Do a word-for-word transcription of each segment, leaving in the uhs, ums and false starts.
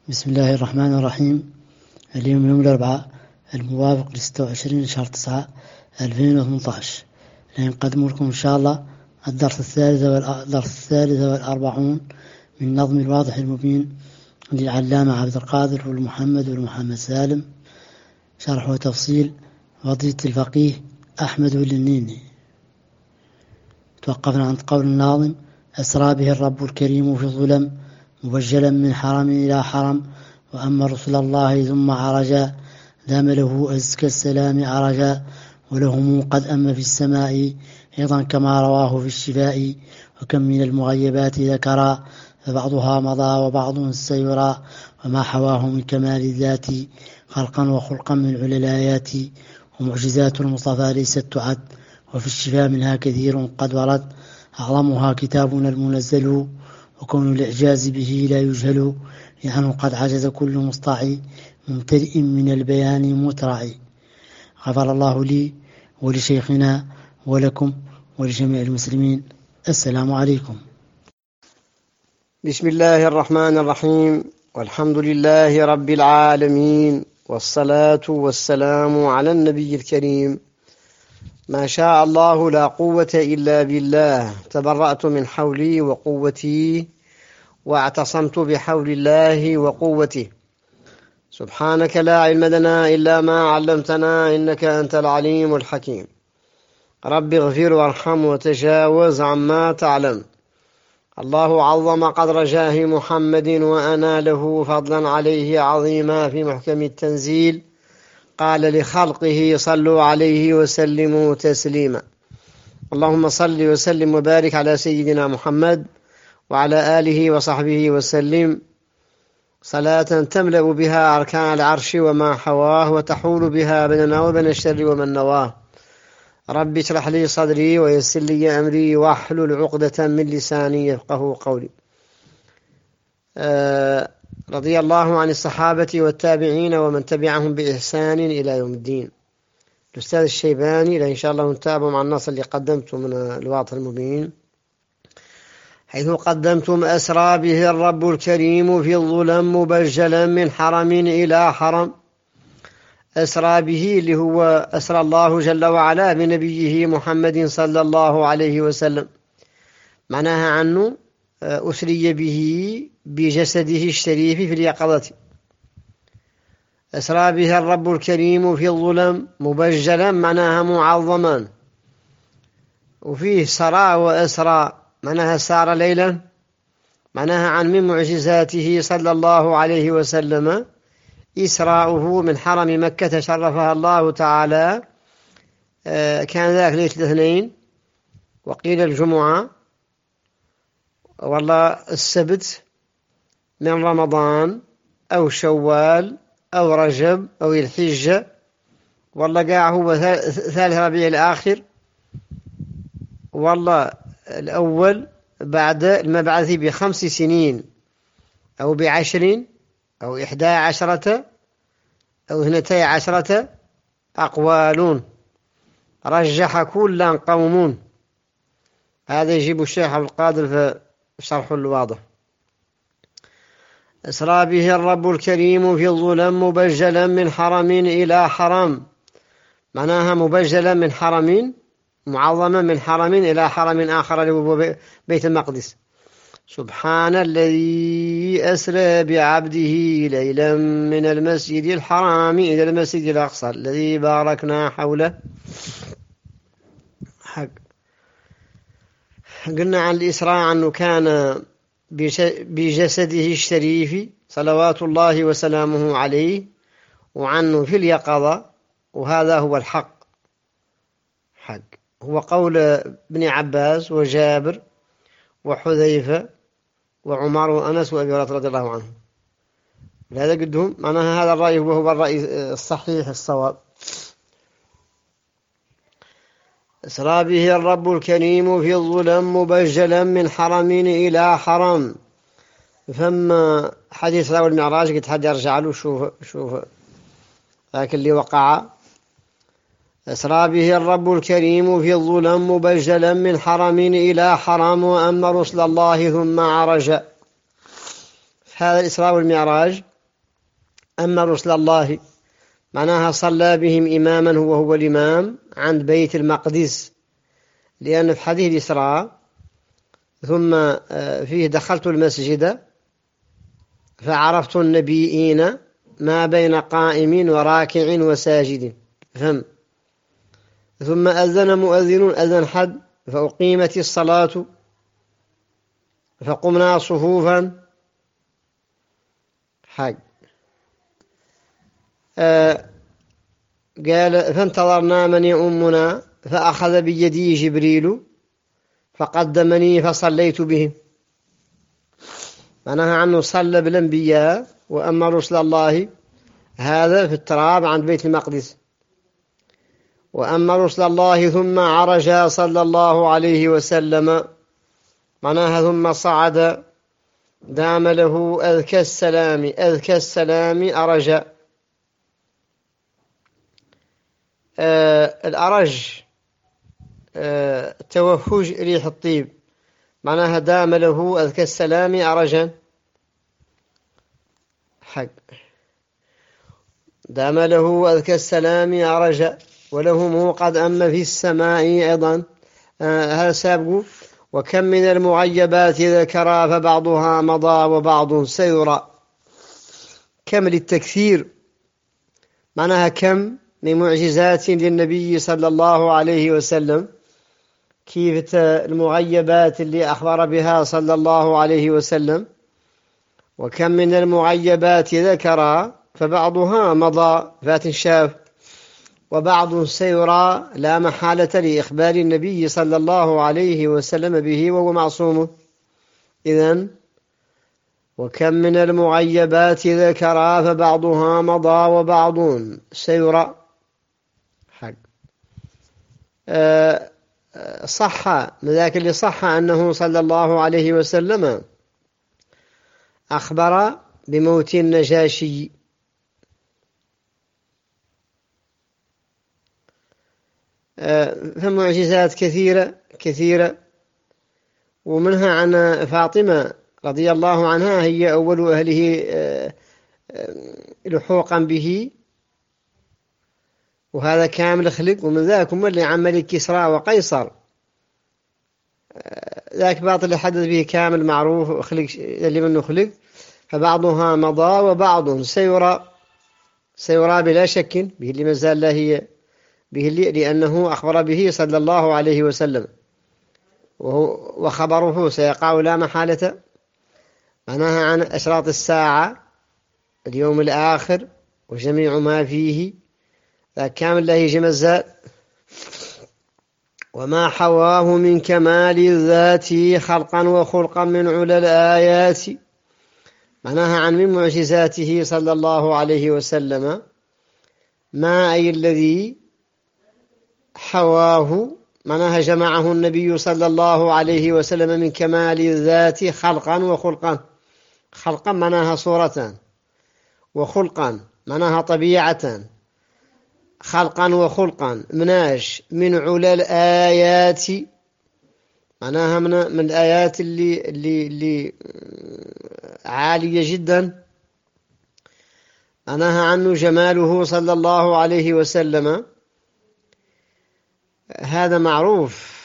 بسم الله الرحمن الرحيم. اليوم يوم الأربعاء الموافق لستة وعشرين شهر تسعة ألفين وثمانية عشر. نقدم لكم إن شاء الله الدرس الثالث والدرس الثالث والأربعون من نظم الواضح المبين للعلامة عبد القادر بن محمد بن محمد سالم، شرح وتفصيل وضية الفقيه أحمد النيني. توقفنا عند قول الناظم: أسرى به الرب الكريم في الظلم مبجلا من حرم إلى حرم، وأما رسول الله ثم عرجا دام له أزكى السلام عرجا، ولهم قد أما في السماء أيضا كما رواه في الشفاء، وكم من المغيبات ذكرا فبعضها مضى وبعض سيرى، وما حواه من كمال الذات خلقا وخلقا من على الآيات، ومعجزات المصطفى ليست تعد وفي الشفاء منها كثير قد ورد، أعظمها كتابنا المنزل وكون الإعجاز به لا يجهل، لأنه قد عجز كل مستطيع ممتلئ من البيان مترعي. غفر الله لي ولشيخنا ولكم ولجميع المسلمين. السلام عليكم. بسم الله الرحمن الرحيم، والحمد لله رب العالمين، والصلاة والسلام على النبي الكريم. ما شاء الله لا قوة إلا بالله، تبرأت من حولي وقوتي واعتصمت بحول الله وقوته. سبحانك لا علم لنا إلا ما علمتنا إنك أنت العليم الحكيم. رب اغفر وارحم وتجاوز عما تعلم. الله عظم قدر جاه محمد وأنا له فضلا عليه عظيما في محكم التنزيل، قال لخلقه صلوا عليه وسلموا تسليما. اللهم صل وسلم وبارك على سيدنا محمد وعلى آله وصحبه وسلم صلاة تملأ بها أركان العرش وما حواه، وتحول بها بيننا وبين الشر ومن نواه. رب اشرح لي صدري ويسر لي أمري واحلل عقدة من لساني يفقه قولي. آه رضي الله عن الصحابة والتابعين ومن تبعهم بإحسان إلى يوم الدين. الأستاذ الشيباني، إن شاء الله نتابع مع النص اللي قدمته من الواضح المبين، حيث قدمتم: أسرى به الرب الكريم في الظلم مبجلا من حرم إلى حرم. أسرى به اللي هو أسرى الله جل وعلا بنبيه محمد صلى الله عليه وسلم، معناها عنه أسري به بجسده الشريف في اليقظة. أسرى به الرب الكريم في الظلم مبجلا معناها معظما، وفيه سرى وأسرى معناها سار ليلا، معناها عن من معجزاته صلى الله عليه وسلم إسراؤه من حرم مكة شرفها الله تعالى. كان ذاك ليلة الاثنين، وقيل الجمعة، والله السبت من رمضان أو شوال أو رجب أو الحجة، والله قاع هو ثالث ربيع الآخر، والله الأول بعد المبعث بخمس سنين أو بعشرين أو إحدى عشرة أو اثنتي عشرة أقوال، رجح كلا قوم. هذا يجيب الشيخ عبد القادر في شرح الواضح. أسرى به الرب الكريم في الظلم مبجلا من حرم إلى حرم، معناها مبجلا من حرم، معظما من حرم إلى حرم آخر اللي هو بيت المقدس. سبحان الذي أسرى بعبده ليلا من المسجد الحرام إلى المسجد الأقصى الذي باركنا حوله. حق. قلنا عن الإسراء أنه كان بجسده الشريف صلوات الله وسلامه عليه، وعنه في اليقظة، وهذا هو الحق. حق هو قول ابن عباس وجابر وحذيفة وعمر وأنس وأبي هريرة رضي الله عنهم. هذا قدهم معناها هذا الرأي هو هو الرأي الصحيح الصواب. أسرى به الرب الكريم في الظلم مبجلا من حرم إلى حرم. فما حديث له المعراج قد حد يرجع له، شوف شوف لكن اللي وقع. أسرى به الرب الكريم في الظلم مبجلا من حرم إلى حرم، وأما رسل الله ثم عرج. هذا الإسراء والمعراج أما رسل الله معناها صلى بهم إماما هو هو الإمام عند بيت المقدس، لأن في حديث الإسراء ثم فيه دخلت المسجد فعرفت النبيين ما بين قائم وراكع وساجد، فهم ثم أذن مؤذن أذن حد فأقيمت الصلاة فقمنا صفوفا حق. آه قال فانتظرنا من يؤمنا فأخذ بيدي جبريل فقدمني فصليت بهم. معناها عنه صلى بالأنبياء، وأما رسل الله هذا في التراب عند بيت المقدس. وأما رسل الله ثم عرج صلى الله عليه وسلم معناها ثم صعد دام له أذكى السلام أذكى السلام أرج. آه الأرج آه توهج ريح الطيب، معناها دام له أذكى السلام أرجا حق دام له أذكى السلام أرجا وله قد أما في السماء أيضا. آه هذا سابق. وكم من المغيبات ذكرى فبعضها مضى وبعض سيرى. كم للتكثير، معناها كم من معجزات للنبي صلى الله عليه وسلم، كيف المغيبات اللي أخبر بها صلى الله عليه وسلم. وكم من المغيبات ذكرى فبعضها مضى فات شاف وبعض سيرى لا محالة لإخبار النبي صلى الله عليه وسلم به وهو معصوم. إذن وكم من المغيبات ذكرى فبعضها مضى وبعض سيرى حق. أه صح من ذاك اللي صح أنه صلى الله عليه وسلم أخبر بموت النجاشي. فمعجزات كثيرة كثيرة، ومنها عن فاطمة رضي الله عنها هي أول أهله لحوقا به، وهذا كامل خلق. ومن ذاك اللي عن ملك كسرى وقيصر، ذاك باطل اللي حدث به كامل معروف خلق اللي منه خلق. فبعضها مضى وبعض سيرى سيرى بلا شك به اللي مازال لا هي به اللي لأنه أخبر به صلى الله عليه وسلم، وخبره سيقع لا محالة. معناها عن أشراط الساعة اليوم الآخر وجميع ما فيه ذا كامل لا يجي مازال. وما حواه من كمال الذات خلقا وخلقا من علا الآيات. معناها عن من معجزاته صلى الله عليه وسلم ما أي الذي حواه، معناها جمعه النبي صلى الله عليه وسلم من كمال الذات خلقا وخلقا. خلقا معناها صورة، وخلقا معناها طبيعة. خلقا وخلقا مناش من علا الآيات، معناها من, من الآيات اللي, اللي, اللي عالية جدا. معناها عنه جماله صلى الله عليه وسلم. هذا معروف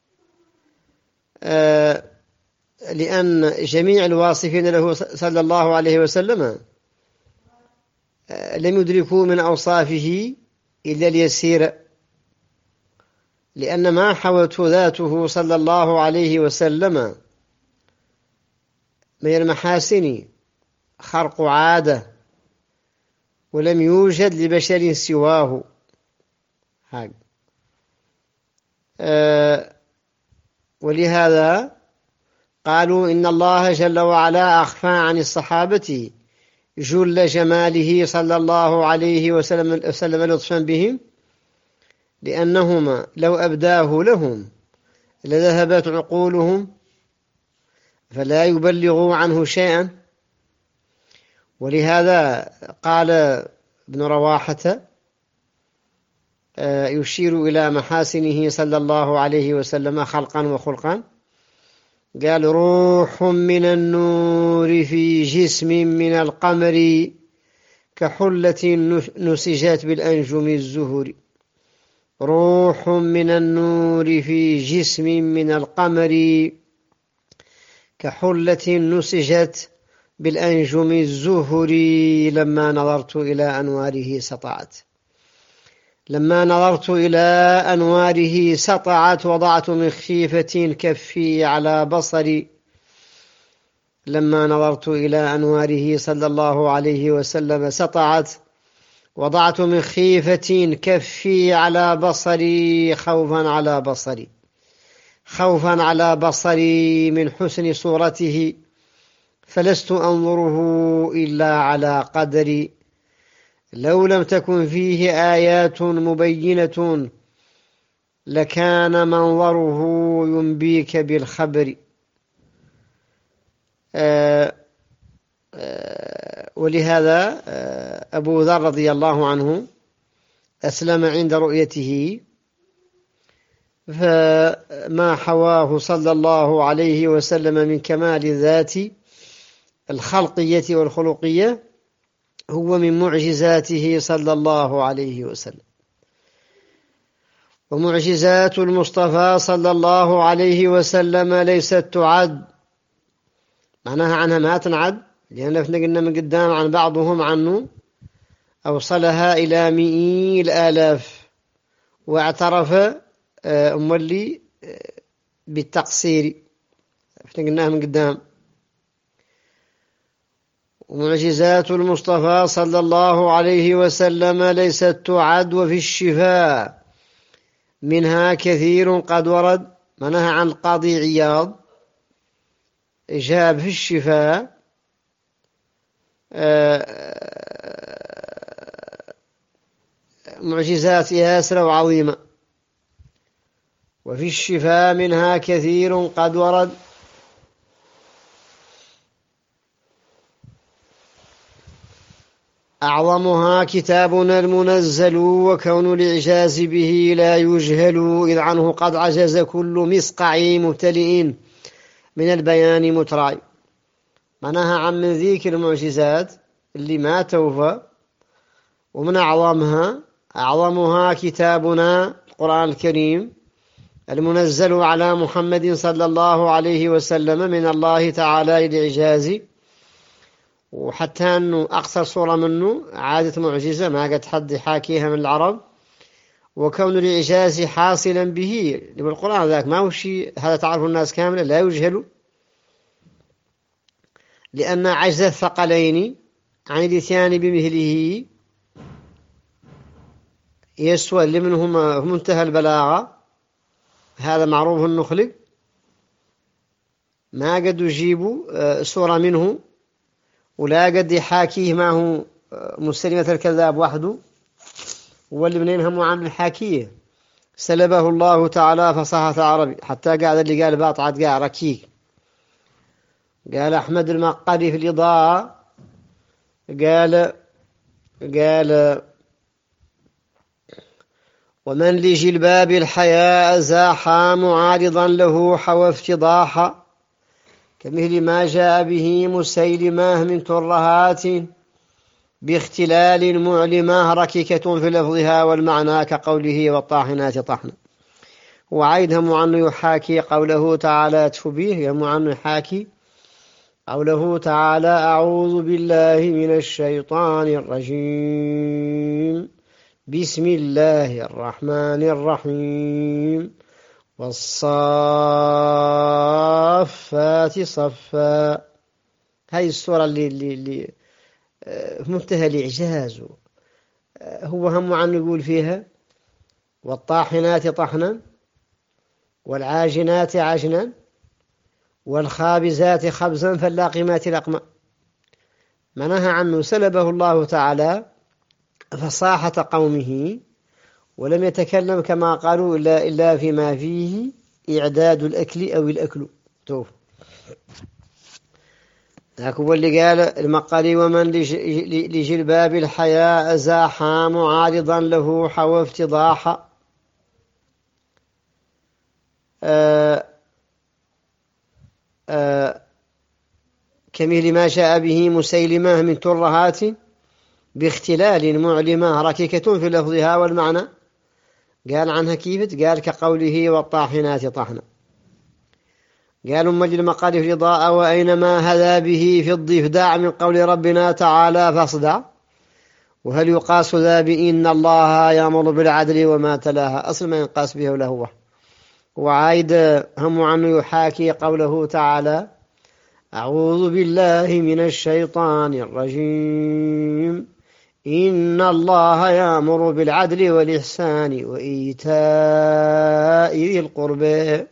آه لأن جميع الواصفين له صلى الله عليه وسلم آه لم يدركوا من أوصافه إلا اليسير، لأن ما حوته ذاته صلى الله عليه وسلم من المحاسن خرق عادة، ولم يوجد لبشر سواه. هاي. أه ولهذا قالوا إن الله جل وعلا أخفى عن الصحابة جل جماله صلى الله عليه وسلم لطفا بهم، لأنهما لو أبداه لهم لذهبت عقولهم فلا يبلغوا عنه شيئا. ولهذا قال ابن رواحة يشير إلى محاسنه صلى الله عليه وسلم خلقا وخلقا، قال روح من النور في جسم من القمر كحلة نسجت بالأنجم الزهر، روح من النور في جسم من القمر، كحلة نسجت بالأنجم الزهر، لما نظرت إلى أنواره سطعت. لما نظرت إلى أنواره سطعت، وضعت من خيفة كفي على بصري. لما نظرت إلى أنواره صلى الله عليه وسلم سطعت، وضعت من خيفة كفي على بصري، خوفا على بصري خوفا على بصري من حسن صورته، فلست أنظره إلا على قدري. لو لم تكن فيه آيات مبينة لكان منظره ينبيك بالخبر. آه آه ولهذا آه أبو ذر رضي الله عنه أسلم عند رؤيته، فما حواه صلى الله عليه وسلم من كمال الذات الخلقية والخلقية هو من معجزاته صلى الله عليه وسلم. ومعجزات المصطفى صلى الله عليه وسلم ليست تعد، معناها عنها ما تنعد، لأن قلنا من قدام عن بعضهم عنه أوصلها إلى مئي الآلاف، واعترف أمولي بالتقصير، قلناها من قدام. ومعجزات المصطفى صلى الله عليه وسلم ليست تعد، وفي الشفاء منها كثير قد ورد، منها عن القاضي عياض جاب في الشفاء معجزات ياسرة وعظيمة. وفي الشفاء منها كثير قد ورد، أعظمها كتابنا المنزل، وكون الإعجاز به لا يجهل، إذ عنه قد عجز كل مصقع مبتلئ من البيان مترعي. معناها عن من ذيك المعجزات اللي ما توفى، ومن أعظمها أعظمها كتابنا القرآن الكريم المنزل على محمد صلى الله عليه وسلم من الله تعالى للإعجاز، وحتى أنه أقصر صورة منه عادة معجزة ما قد حد حاكيها من العرب. وكون الإعجاز حاصلا به بالقرآن ذاك ما هو شيء هذا تعرف الناس كاملة، لا يجهل، لأن عجز الثقلين عن الاتيان بمثله يسوى لمنهما منتهى البلاغة، هذا معروف النخلق، ما قد يجيبوا صورة منه، ولا قد يحاكيه معه مسلمة الكذاب وحده، واللي منينهم عن الحاكية سلبه الله تعالى فصاحة العربي، حتى قاعد اللي قال باطعت قاع ركيك. قال أحمد المقري في الإضاءة قال قال ومن لجلباب الحياء زاحا معارضا له حوى افتضاحا، كمثل ما جاء به مسيلمة من ترهات باختلال معلمة ركيكة في لفظها والمعنى، كقوله والطاحنات طحنا. وعيدهم عنه يحاكي قوله تعالى تفبيه يهم عنه يحاكي قوله تعالى أعوذ بالله من الشيطان الرجيم بسم الله الرحمن الرحيم والصافات صفا. هاي السورة اللي, اللي, اللي منتهى الإعجاز، هو هم عنه يقول فيها والطاحنات طحنا والعاجنات عجنا والخابزات خبزا فاللاقمات لقما. منها عنه سلبه الله تعالى فصاحة قومه، ولم يتكلم كما قالوا إلا, إلا فيما فيه إعداد الأكل أو الأكل توف. ذاك هو اللي قال المقالي ومن لجلباب الحياء زاحا معارضا له حوى افتضاحا. آه آه كمثل ما شاء به مسيلمة من ترهات باختلال معلمة ركيكة في لفظها والمعنى. قال عنها كيف؟ قال كقوله والطاحنات طحنا. قالوا مجل المقالف رضاء وأينما هذا به في الضفدع من قول ربنا تعالى فاصدع. وهل يقاس ذا بإن الله يأمر بالعدل وما تلاها؟ أصل ما ينقاس به ولا هو وعايد هم عنه يحاكي قوله تعالى أعوذ بالله من الشيطان الرجيم إن الله يأمر بالعدل والإحسان وإيتاء ذي القربى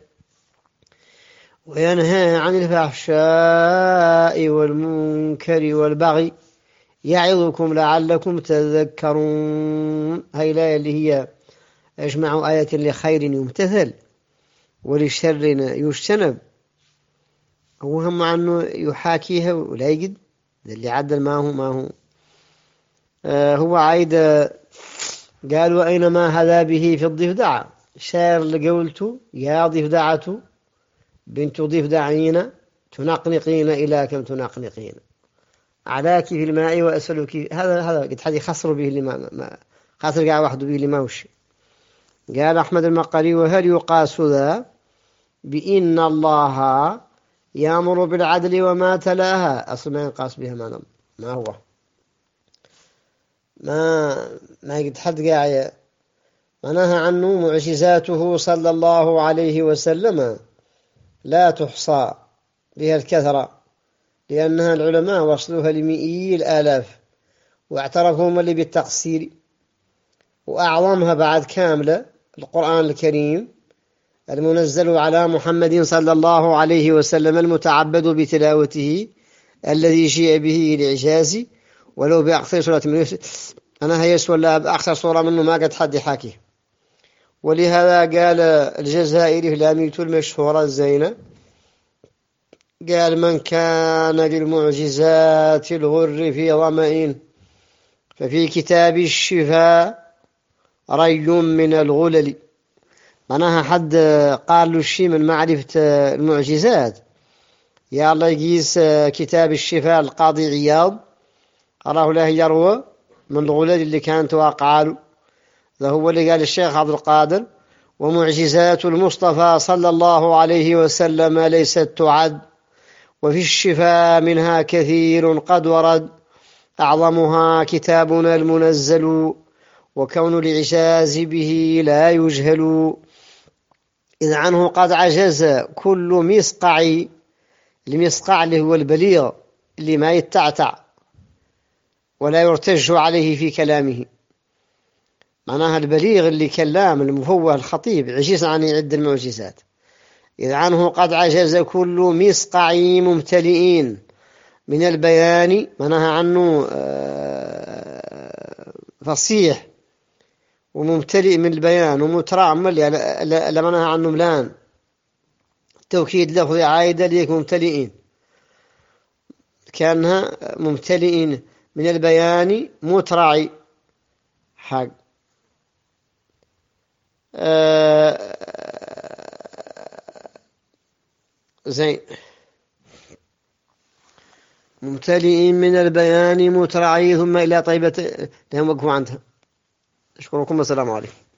وينهى عن الفحشاء والمنكر والبغي يعظكم لعلكم تذكرون. هاي الآية اللي هي أجمع آية لخير يمتثل ولشر يجتنب. وهم عنه يحاكيها ولا يجد اللي عدل ما هو ما هو آه هو عايد قال وأينما هذا به في الضفدع شاعر اللي قولته يا ضفدعة بنت ضفدعين تنقنقين إلى كم تنقنقين علاك في الماء وأسألك. هذا هذا قد حد يخسر به اللي ما, ما خاطر قاعد وحده به اللي ما وش. قال أحمد المقري وهل يقاس ذا بإن الله يأمر بالعدل وما تلاها؟ أصل ما ينقاس بها ما, ما هو ما ما قد حد قاعد مناها عنه معجزاته صلى الله عليه وسلم لا تحصى بها الكثرة لأنها العلماء وصلوها لمئي الآلاف واعترفوا اللي بالتقصير. وأعظمها بعد كاملة القرآن الكريم المنزل على محمد صلى الله عليه وسلم المتعبد بتلاوته الذي جيء به الإعجاز ولو بأقصر سورة من يوسف. أنا هيس ولا بأقصر صورة منه ما قد حد حكي. ولهذا قال الجزائري في الأميرة المشهورة الزينة قال من كان للمعجزات الغر في ظمئ ففي كتاب الشفاء ري من الغلل. معناها حد قال له الشيء من معرفة المعجزات يا الله يقيس كتاب الشفاء القاضي عياض أراه له يروى من الغلل اللي كانت واقعة له. ذا هو اللي قال الشيخ عبد القادر ومعجزات المصطفى صلى الله عليه وسلم ليست تعد وفي الشفاء منها كثير قد ورد أعظمها كتابنا المنزل وكون الإعجاز به لا يجهل إذ عنه قد عجز كل مسقع. المسقع اللي هو البليغ اللي ما يتعتع ولا يرتج عليه في كلامه. معناها البليغ اللي كلام المفوه الخطيب عجز عن يعد المعجزات. إذ عنه قد عجز كل مسقع ممتلئين من البيان. معناها عنه فصيح وممتلئ من البيان ومترعمل يعني معناها عنه ملان توكيد لفظي عايدة ليك ممتلئين كانها ممتلئين من البيان مترعي حق آه زين ممتلئين من البيان مترعي ثم إلى طيبة لهم وقفوا عنها. أشكركم والسلام عليكم.